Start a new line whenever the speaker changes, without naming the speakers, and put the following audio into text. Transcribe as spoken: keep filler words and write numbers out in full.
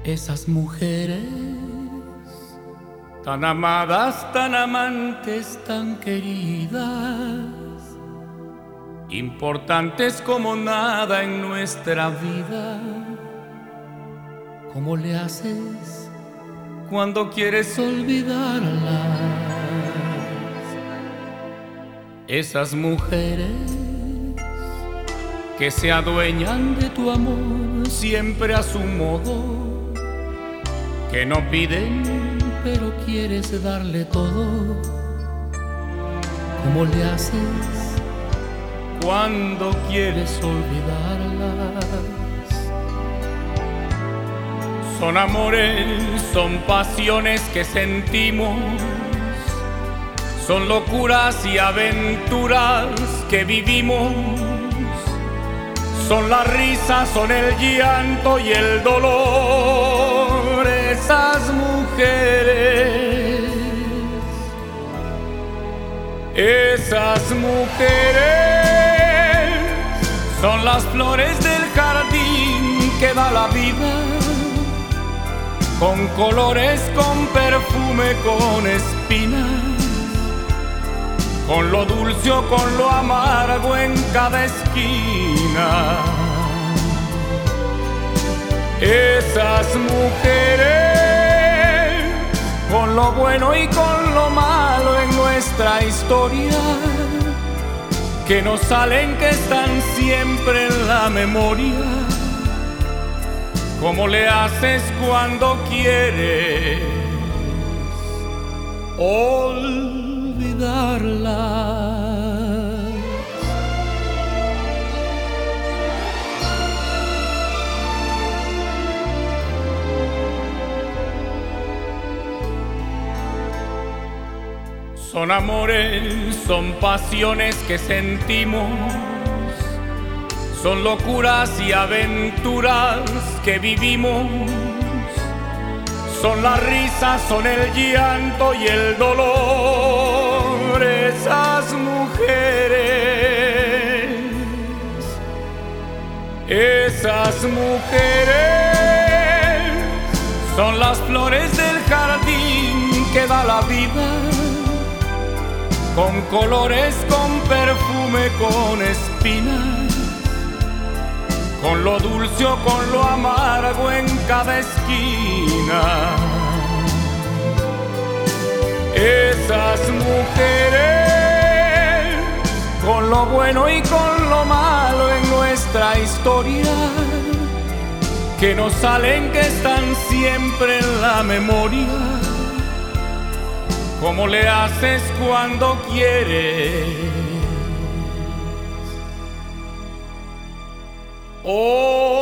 Esas mujeres tan amadas, tan amantes, tan queridas, importantes como nada en nuestra vida. ¿Cómo le haces cuando quieres olvidarlas? Esas mujeres que se adueñan de tu amor siempre a su modo, que no piden pero quieres darle todo. ¿Cómo le haces cuando quieres olvidarlas? Son amores, son pasiones que sentimos, son locuras y aventuras que vivimos, son la risa, son el llanto y el dolor. Esas mujeres, esas mujeres son las flores del jardín que da la vida, con colores, con perfume, con espinas, con lo dulce o con lo amargo en cada esquina. Esas mujeres, con lo bueno y con lo malo en nuestra historia, que no salen, que están siempre en la memoria. ¿Cómo le haces cuando quieres olvidarla? Son amores, son pasiones que sentimos, son locuras y aventuras que vivimos, son la risa, son el llanto y el dolor. Esas mujeres, esas mujeres son las flores del jardín que da la vida, con colores, con perfume, con espinas, con lo dulce o con lo amargo en cada esquina. Esas mujeres, con lo bueno y con lo malo en nuestra historia, que no salen, que están siempre en la memoria. ¿Cómo le haces cuando quieres? Oh.